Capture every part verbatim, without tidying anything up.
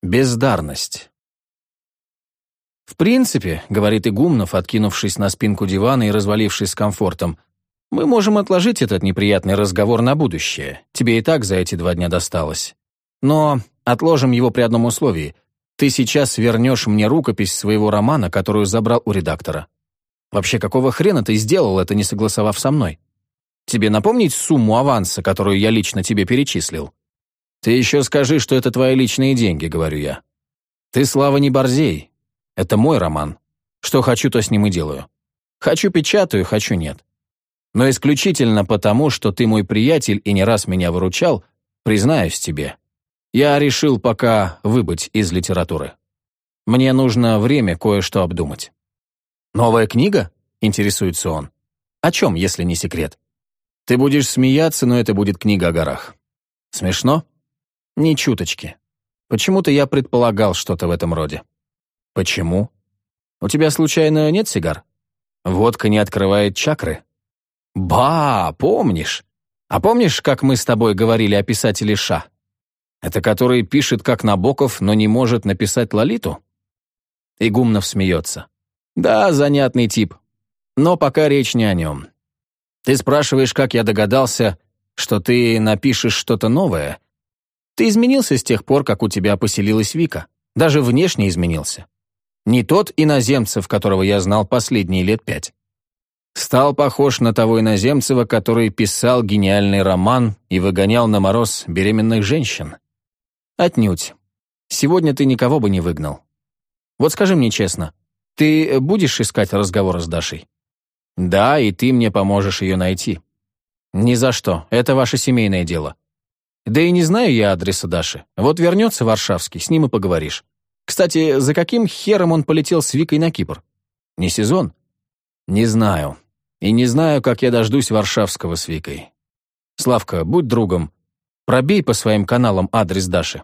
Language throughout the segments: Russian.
Бездарность. «В принципе, — говорит Игумнов, откинувшись на спинку дивана и развалившись с комфортом, — мы можем отложить этот неприятный разговор на будущее. Тебе и так за эти два дня досталось. Но отложим его при одном условии. Ты сейчас вернешь мне рукопись своего романа, которую забрал у редактора. Вообще, какого хрена ты сделал это, не согласовав со мной? Тебе напомнить сумму аванса, которую я лично тебе перечислил? Ты еще скажи, что это твои личные деньги, говорю я. Ты, Слава, не борзей. Это мой роман. Что хочу, то с ним и делаю. Хочу печатаю, хочу нет. Но исключительно потому, что ты мой приятель и не раз меня выручал, признаюсь тебе, я решил пока выбыть из литературы. Мне нужно время кое-что обдумать». «Новая книга?» — интересуется он. «О чем, если не секрет?» «Ты будешь смеяться, но это будет книга о горах». «Смешно?» «Ни чуточки. Почему-то я предполагал что-то в этом роде». «Почему? У тебя, случайно, нет сигар? Водка не открывает чакры». «Ба, помнишь? А помнишь, как мы с тобой говорили о писателе Ша? Это который пишет как Набоков, но не может написать Лолиту?» Игумнов смеется. «Да, занятный тип. Но пока речь не о нем. Ты спрашиваешь, как я догадался, что ты напишешь что-то новое? Ты изменился с тех пор, как у тебя поселилась Вика. Даже внешне изменился. Не тот Иноземцев, которого я знал последние лет пять. Стал похож на того Иноземцева, который писал гениальный роман и выгонял на мороз беременных женщин. Отнюдь. Сегодня ты никого бы не выгнал. Вот скажи мне честно, ты будешь искать разговор с Дашей? Да, и ты мне поможешь ее найти. Ни за что, это ваше семейное дело. Да и не знаю я адреса Даши. Вот вернется Варшавский, с ним и поговоришь. Кстати, за каким хером он полетел с Викой на Кипр? Не сезон? Не знаю. И не знаю, как я дождусь Варшавского с Викой. Славка, будь другом. Пробей по своим каналам адрес Даши.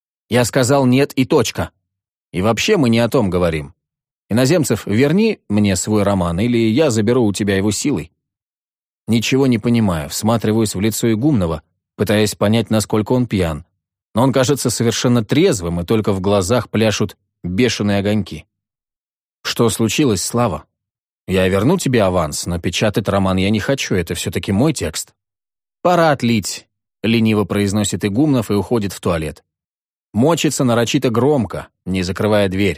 Я сказал нет и точка. И вообще мы не о том говорим. Иноземцев, верни мне свой роман, или я заберу у тебя его силой. Ничего не понимаю, всматриваюсь в лицо Игумнова, пытаясь понять, насколько он пьян. Но он кажется совершенно трезвым, и только в глазах пляшут бешеные огоньки. Что случилось, Слава? Я верну тебе аванс, но печатать роман я не хочу, это все-таки мой текст. Пора отлить, лениво произносит Игумнов и уходит в туалет. Мочится нарочито громко, не закрывая дверь.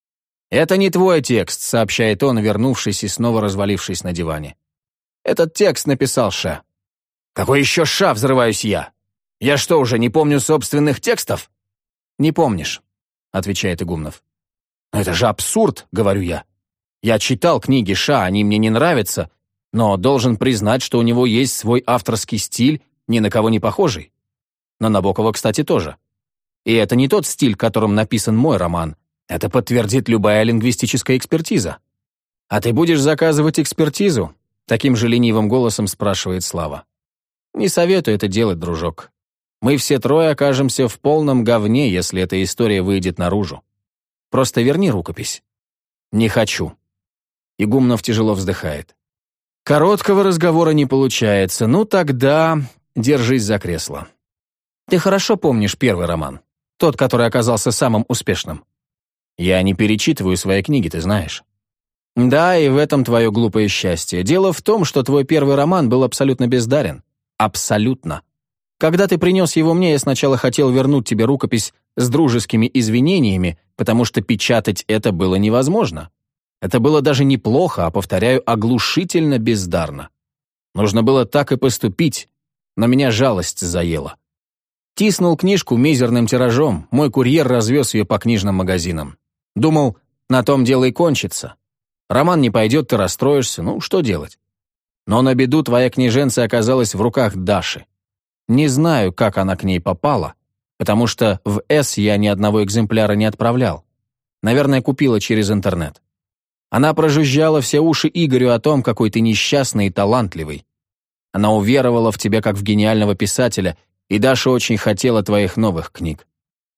«Это не твой текст», — сообщает он, вернувшись и снова развалившись на диване. «Этот текст написал Ша». «Какой еще Ша?» — взрываюсь я. «Я что, уже не помню собственных текстов?» «Не помнишь», — отвечает Игумнов. «Но это же абсурд», — говорю я. «Я читал книги Ша, они мне не нравятся, но должен признать, что у него есть свой авторский стиль, ни на кого не похожий. На Набокова, кстати, тоже. И это не тот стиль, которым написан мой роман. Это подтвердит любая лингвистическая экспертиза». «А ты будешь заказывать экспертизу?» — таким же ленивым голосом спрашивает Слава. «Не советую это делать, дружок. Мы все трое окажемся в полном говне, если эта история выйдет наружу. Просто верни рукопись». «Не хочу». Игумнов тяжело вздыхает. «Короткого разговора не получается. Ну тогда держись за кресло. Ты хорошо помнишь первый роман? Тот, который оказался самым успешным?» «Я не перечитываю свои книги, ты знаешь». «Да, и в этом твое глупое счастье. Дело в том, что твой первый роман был абсолютно бездарен. Абсолютно. Когда ты принес его мне, я сначала хотел вернуть тебе рукопись с дружескими извинениями, потому что печатать это было невозможно. Это было даже неплохо, а, повторяю, оглушительно бездарно. Нужно было так и поступить, но меня жалость заела. Тиснул книжку мизерным тиражом, мой курьер развез ее по книжным магазинам. Думал, на том дело и кончится. Роман не пойдет, ты расстроишься, ну что делать? Но на беду твоя книженция оказалась в руках Даши. Не знаю, как она к ней попала, потому что в С я ни одного экземпляра не отправлял. Наверное, купила через интернет. Она прожужжала все уши Игорю о том, какой ты несчастный и талантливый. Она уверовала в тебя как в гениального писателя, и Даша очень хотела твоих новых книг.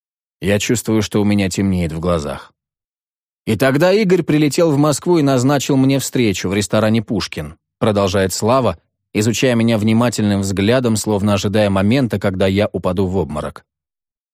Я чувствую, что у меня темнеет в глазах. И тогда Игорь прилетел в Москву и назначил мне встречу в ресторане «Пушкин», продолжает Слава, изучая меня внимательным взглядом, словно ожидая момента, когда я упаду в обморок.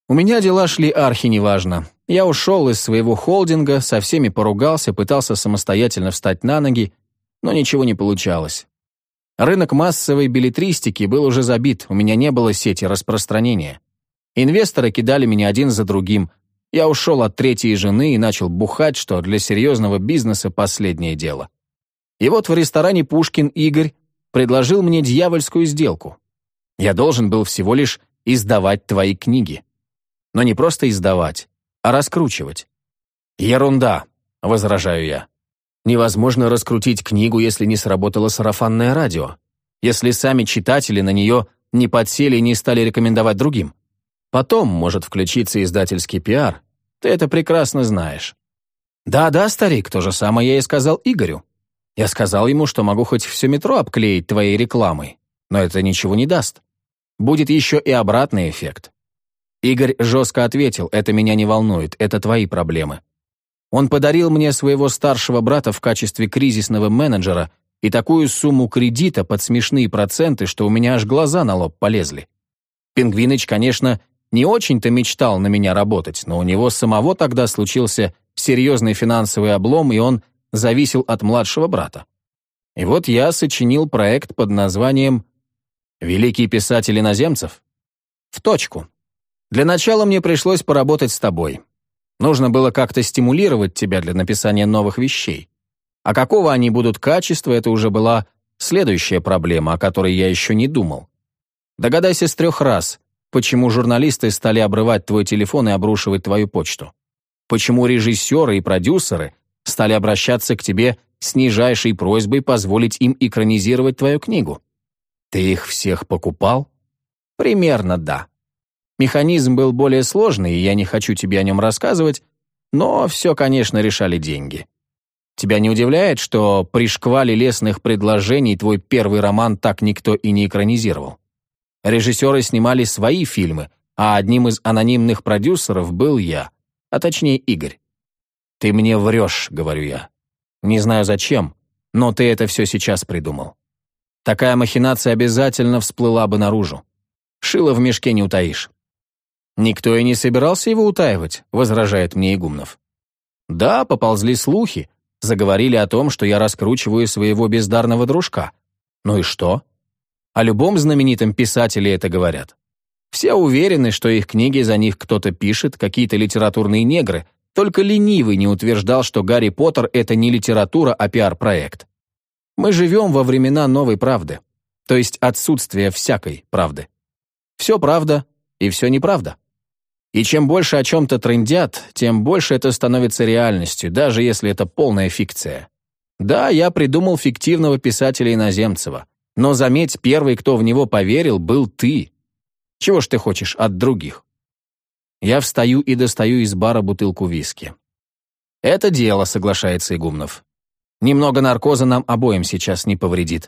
У меня дела шли архи неважно. Я ушел из своего холдинга, со всеми поругался, пытался самостоятельно встать на ноги, но ничего не получалось. Рынок массовой беллетристики был уже забит, у меня не было сети распространения. Инвесторы кидали меня один за другим. Я ушел от третьей жены и начал бухать, что для серьезного бизнеса последнее дело. И вот в ресторане «Пушкин» Игорь предложил мне дьявольскую сделку. Я должен был всего лишь издавать твои книги. Но не просто издавать, а раскручивать. «Ерунда», — возражаю я. «Невозможно раскрутить книгу, если не сработало сарафанное радио, если сами читатели на нее не подсели и не стали рекомендовать другим. Потом может включиться издательский пиар. Ты это прекрасно знаешь». «Да-да, старик, то же самое я и сказал Игорю. Я сказал ему, что могу хоть все метро обклеить твоей рекламой, но это ничего не даст. Будет еще и обратный эффект». Игорь жестко ответил: «Это меня не волнует, это твои проблемы». Он подарил мне своего старшего брата в качестве кризисного менеджера и такую сумму кредита под смешные проценты, что у меня аж глаза на лоб полезли. Пингвиныч, конечно, не очень-то мечтал на меня работать, но у него самого тогда случился серьезный финансовый облом, и он зависел от младшего брата. И вот я сочинил проект под названием «Великий писатель иноземцев». В точку. Для начала мне пришлось поработать с тобой. Нужно было как-то стимулировать тебя для написания новых вещей. А какого они будут качества, это уже была следующая проблема, о которой я еще не думал. Догадайся с трех раз, почему журналисты стали обрывать твой телефон и обрушивать твою почту. Почему режиссеры и продюсеры стали обращаться к тебе с нижайшей просьбой позволить им экранизировать твою книгу. Ты их всех покупал? Примерно да. Механизм был более сложный, и я не хочу тебе о нем рассказывать, но все, конечно, решали деньги. Тебя не удивляет, что при шквале лестных предложений твой первый роман так никто и не экранизировал? Режиссеры снимали свои фильмы, а одним из анонимных продюсеров был я, а точнее Игорь. «Ты мне врешь», — говорю я. «Не знаю зачем, но ты это все сейчас придумал. Такая махинация обязательно всплыла бы наружу. Шило в мешке не утаишь». «Никто и не собирался его утаивать», — возражает мне Игумнов. «Да, поползли слухи, заговорили о том, что я раскручиваю своего бездарного дружка. Ну и что? О любом знаменитом писателе это говорят. Все уверены, что их книги за них кто-то пишет, какие-то литературные негры, только ленивый не утверждал, что «Гарри Поттер» — это не литература, а пиар-проект. Мы живем во времена новой правды, то есть отсутствия всякой правды. Все правда и все неправда. И чем больше о чем-то трындят, тем больше это становится реальностью, даже если это полная фикция. Да, я придумал фиктивного писателя Иноземцева, но, заметь, первый, кто в него поверил, был ты. Чего ж ты хочешь от других? Я встаю и достаю из бара бутылку виски. «Это дело», — соглашается Игумнов. «Немного наркоза нам обоим сейчас не повредит».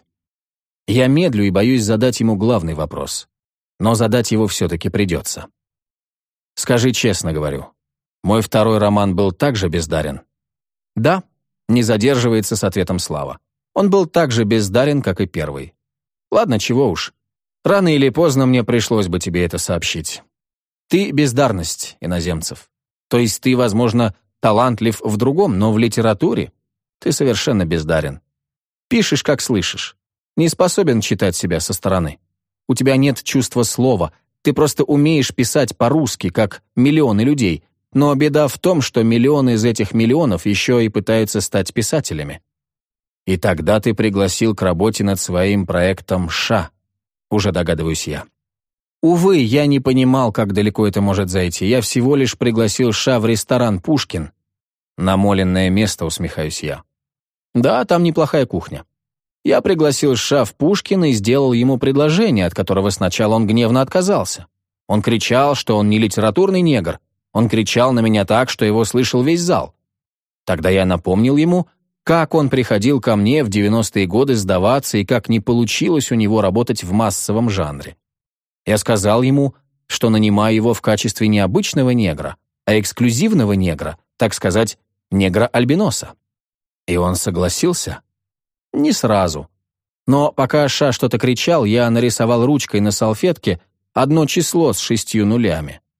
Я медлю и боюсь задать ему главный вопрос. Но задать его все-таки придется. «Скажи честно, — говорю, — мой второй роман был так же бездарен?» «Да», — не задерживается с ответом Слава. «Он был так же бездарен, как и первый». «Ладно, чего уж. Рано или поздно мне пришлось бы тебе это сообщить. Ты — бездарность, Иноземцев. То есть ты, возможно, талантлив в другом, но в литературе ты совершенно бездарен. Пишешь, как слышишь. Не способен читать себя со стороны. У тебя нет чувства слова. Ты просто умеешь писать по-русски, как миллионы людей. Но беда в том, что миллионы из этих миллионов еще и пытаются стать писателями. И тогда ты пригласил к работе над своим проектом Ша. Уже догадываюсь я. Увы, я не понимал, как далеко это может зайти. Я всего лишь пригласил Ша в ресторан «Пушкин». Намоленное место, усмехаюсь я. Да, там неплохая кухня. Я пригласил Ша в Пушкин и сделал ему предложение, от которого сначала он гневно отказался. Он кричал, что он не литературный негр. Он кричал на меня так, что его слышал весь зал. Тогда я напомнил ему, как он приходил ко мне в девяностые годы сдаваться и как не получилось у него работать в массовом жанре. Я сказал ему, что нанимаю его в качестве не обычного негра, а эксклюзивного негра, так сказать, негра-альбиноса. И он согласился. Не сразу. Но пока Ша что-то кричал, я нарисовал ручкой на салфетке одно число с шестью нулями.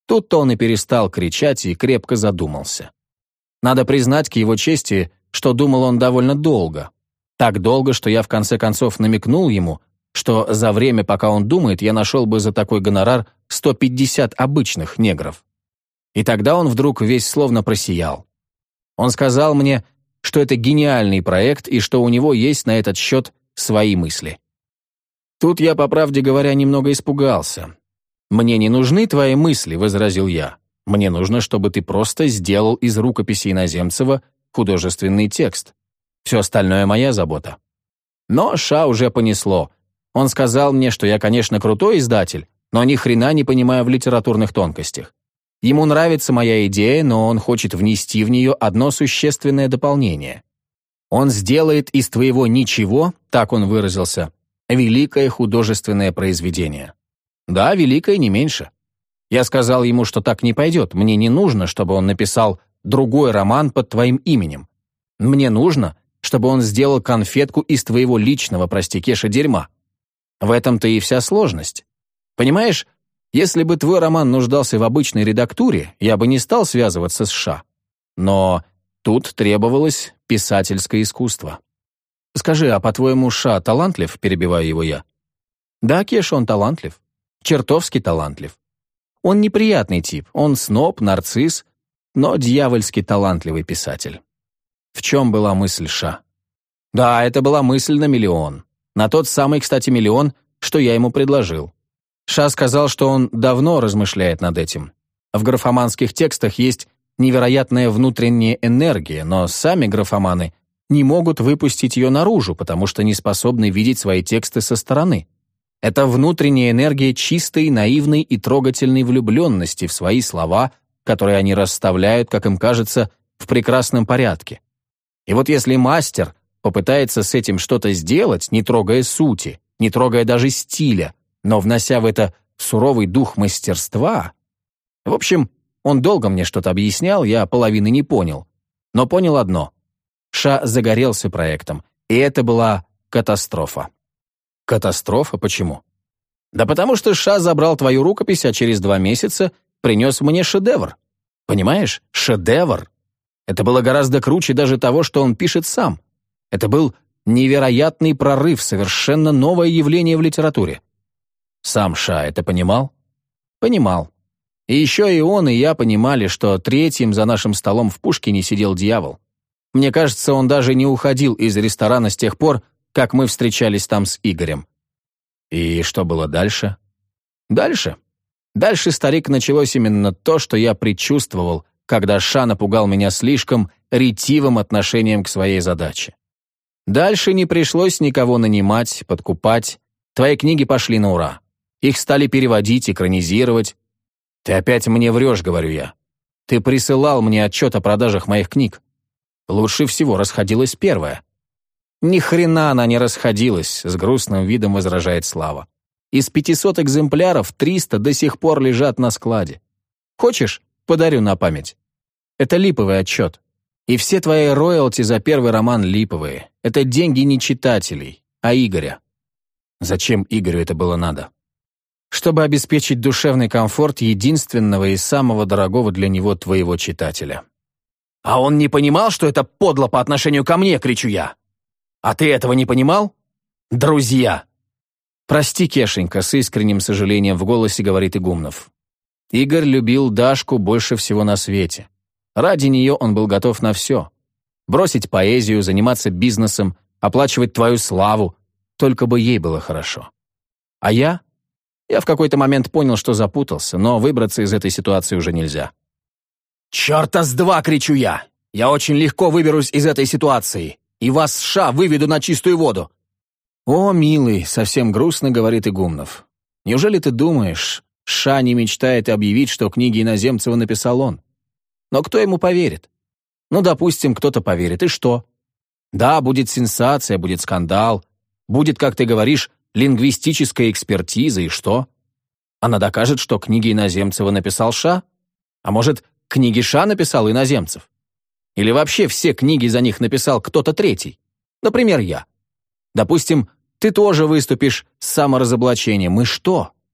Тут-то он и перестал кричать и крепко задумался. Надо признать к его чести, что думал он довольно долго. Так долго, что я в конце концов намекнул ему, что за время, пока он думает, я нашел бы за такой гонорар сто пятьдесят обычных негров. И тогда он вдруг весь словно просиял. Он сказал мне, что это гениальный проект и что у него есть на этот счет свои мысли. Тут я, по правде говоря, немного испугался. «Мне не нужны твои мысли», — возразил я. «Мне нужно, чтобы ты просто сделал из рукописи Иноземцева художественный текст. Все остальное моя забота». Но Ша уже понесло. Он сказал мне, что я, конечно, крутой издатель, но ни хрена не понимаю в литературных тонкостях. Ему нравится моя идея, но он хочет внести в нее одно существенное дополнение. Он сделает из твоего ничего, так он выразился, великое художественное произведение. Да, великое не меньше. Я сказал ему, что так не пойдет. Мне не нужно, чтобы он написал другой роман под твоим именем. Мне нужно, чтобы он сделал конфетку из твоего личного, прости, Кеша, дерьма. В этом-то и вся сложность. Понимаешь, если бы твой роман нуждался в обычной редактуре, я бы не стал связываться с Ша. Но тут требовалось писательское искусство. Скажи, а по-твоему, Ша талантлив, перебиваю его я? Да, Кеша, он талантлив. Чертовски талантлив. Он неприятный тип, он сноб, нарцисс, но дьявольски талантливый писатель. В чем была мысль Ша? Да, это была мысль на миллион. На тот самый, кстати, миллион, что я ему предложил. Ша сказал, что он давно размышляет над этим. В графоманских текстах есть невероятная внутренняя энергия, но сами графоманы не могут выпустить ее наружу, потому что не способны видеть свои тексты со стороны. Это внутренняя энергия чистой, наивной и трогательной влюбленности в свои слова, которые они расставляют, как им кажется, в прекрасном порядке. И вот если мастер попытается с этим что-то сделать, не трогая сути, не трогая даже стиля, но внося в это суровый дух мастерства... В общем, он долго мне что-то объяснял, я половины не понял. Но понял одно. Ша загорелся проектом, и это была катастрофа. Катастрофа? Почему? Да потому что Ша забрал твою рукопись, а через два месяца принес мне шедевр. Понимаешь? Шедевр. Это было гораздо круче даже того, что он пишет сам. Это был невероятный прорыв, совершенно новое явление в литературе. Сам Ша это понимал? Понимал. И еще и он, и я понимали, что третьим за нашим столом в Пушкине сидел дьявол. Мне кажется, он даже не уходил из ресторана с тех пор, как мы встречались там с Игорем. И что было дальше? Дальше? Дальше, старик, началось именно то, что я предчувствовал, когда Ша напугал меня слишком ретивым отношением к своей задаче. Дальше не пришлось никого нанимать, подкупать. Твои книги пошли на ура. Их стали переводить, экранизировать. Ты опять мне врешь, говорю я. Ты присылал мне отчет о продажах моих книг. Лучше всего расходилась первая. Ни хрена она не расходилась, с грустным видом возражает Слава. Из пятисот экземпляров триста до сих пор лежат на складе. Хочешь, подарю на память? Это липовый отчет. И все твои роялти за первый роман липовые. Это деньги не читателей, а Игоря. Зачем Игорю это было надо? Чтобы обеспечить душевный комфорт единственного и самого дорогого для него твоего читателя. А он не понимал, что это подло по отношению ко мне, кричу я. А ты этого не понимал? Друзья! Прости, Кешенька, с искренним сожалением в голосе говорит Игумнов. Игорь любил Дашку больше всего на свете. Ради нее он был готов на все. Бросить поэзию, заниматься бизнесом, оплачивать твою славу, только бы ей было хорошо. А я? Я в какой-то момент понял, что запутался, но выбраться из этой ситуации уже нельзя. «Чёрта с два!» — кричу я. «Я очень легко выберусь из этой ситуации, и вас с Ша выведу на чистую воду». «О, милый!» — совсем грустно говорит Игумнов. «Неужели ты думаешь, Ша не мечтает объявить, что книги Иноземцева написал он? Но кто ему поверит? Ну, допустим, кто-то поверит, и что? Да, будет сенсация, будет скандал, будет, как ты говоришь, лингвистическая экспертиза, и что? Она докажет, что книги Иноземцева написал Ша? А может, книги Ша написал Иноземцев? Или вообще все книги за них написал кто-то третий? Например, я. Допустим, ты тоже выступишь с саморазоблачением, и что?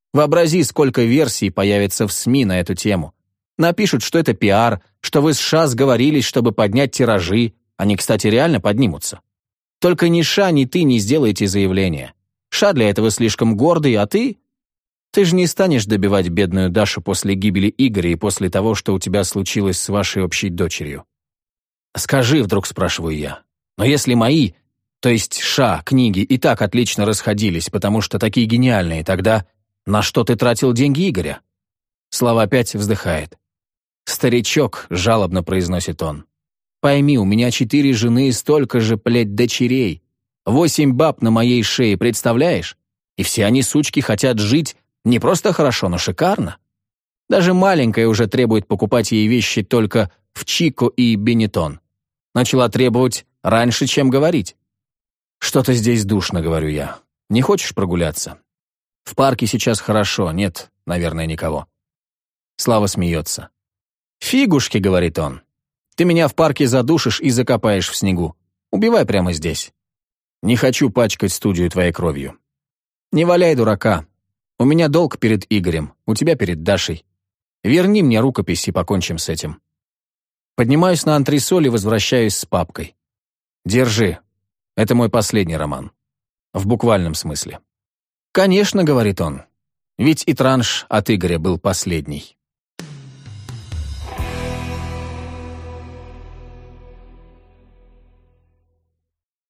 Вообрази, сколько версий появится в СМИ на эту тему. Напишут, что это пиар, что вы с Ша сговорились, чтобы поднять тиражи. Они, кстати, реально поднимутся. Только ни Ша, ни ты не сделаете заявление. Ша для этого слишком гордый, а ты... Ты же не станешь добивать бедную Дашу после гибели Игоря и после того, что у тебя случилось с вашей общей дочерью. Скажи, вдруг спрашиваю я, но если мои, то есть Ша, книги и так отлично расходились, потому что такие гениальные, тогда на что ты тратил деньги Игоря? Слава опять вздыхает. «Старичок», — жалобно произносит он, — «пойми, у меня четыре жены и столько же, блядь, дочерей. Восемь баб на моей шее, представляешь? И все они, сучки, хотят жить не просто хорошо, но шикарно. Даже маленькая уже требует покупать ей вещи только в Чико и Бенетон. Начала требовать раньше, чем говорить. Что-то здесь душно, говорю я. Не хочешь прогуляться? В парке сейчас хорошо, нет, наверное, никого». Слава смеется. «Фигушки», — говорит он. «Ты меня в парке задушишь и закопаешь в снегу. Убивай прямо здесь. Не хочу пачкать студию твоей кровью. Не валяй дурака. У меня долг перед Игорем, у тебя перед Дашей. Верни мне рукопись и покончим с этим». Поднимаюсь на антресоль и возвращаюсь с папкой. «Держи. Это мой последний роман. В буквальном смысле». «Конечно», — говорит он. «Ведь и транш от Игоря был последний».